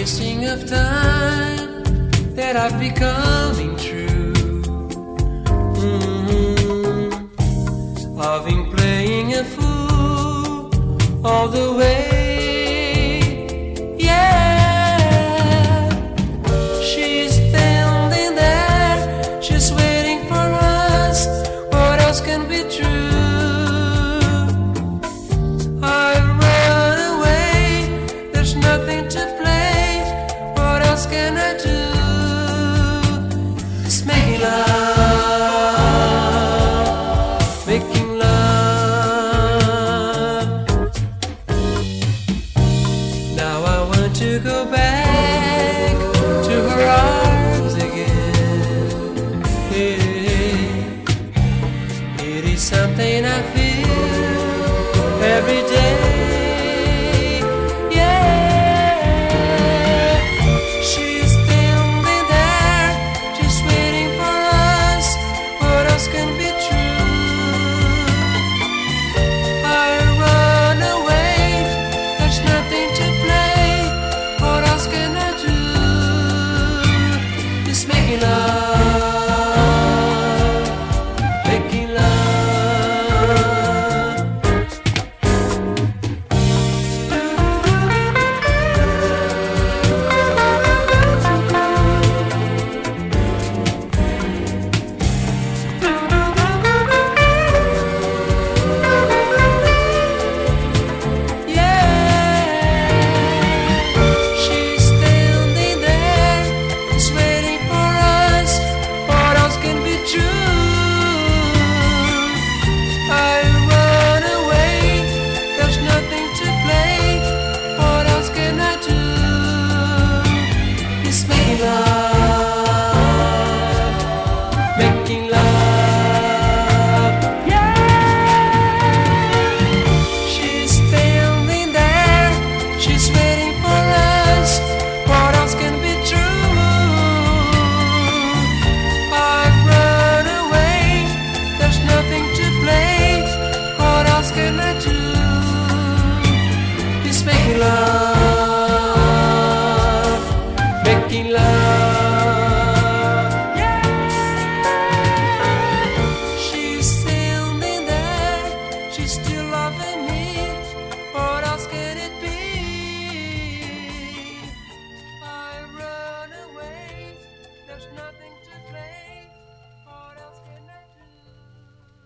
wasting of time that I've becoming true. I've been playing a fool all the way. Yeah, she's standing there, she's waiting for us. What else can be true? Nothing to play. What else can I do? Just making love, making love. Now I want to go back to her arms again. It is something I feel every day. Can be true. I run away, there's nothing to play. What else can I do? Just making love, making love. Making love, yeah. She's standing there, she's waiting for us. What else can be true? I've run away, there's nothing to play. What else can I do? Just making love, making love. She's still loving me. What else can it be? I run away. There's nothing to play.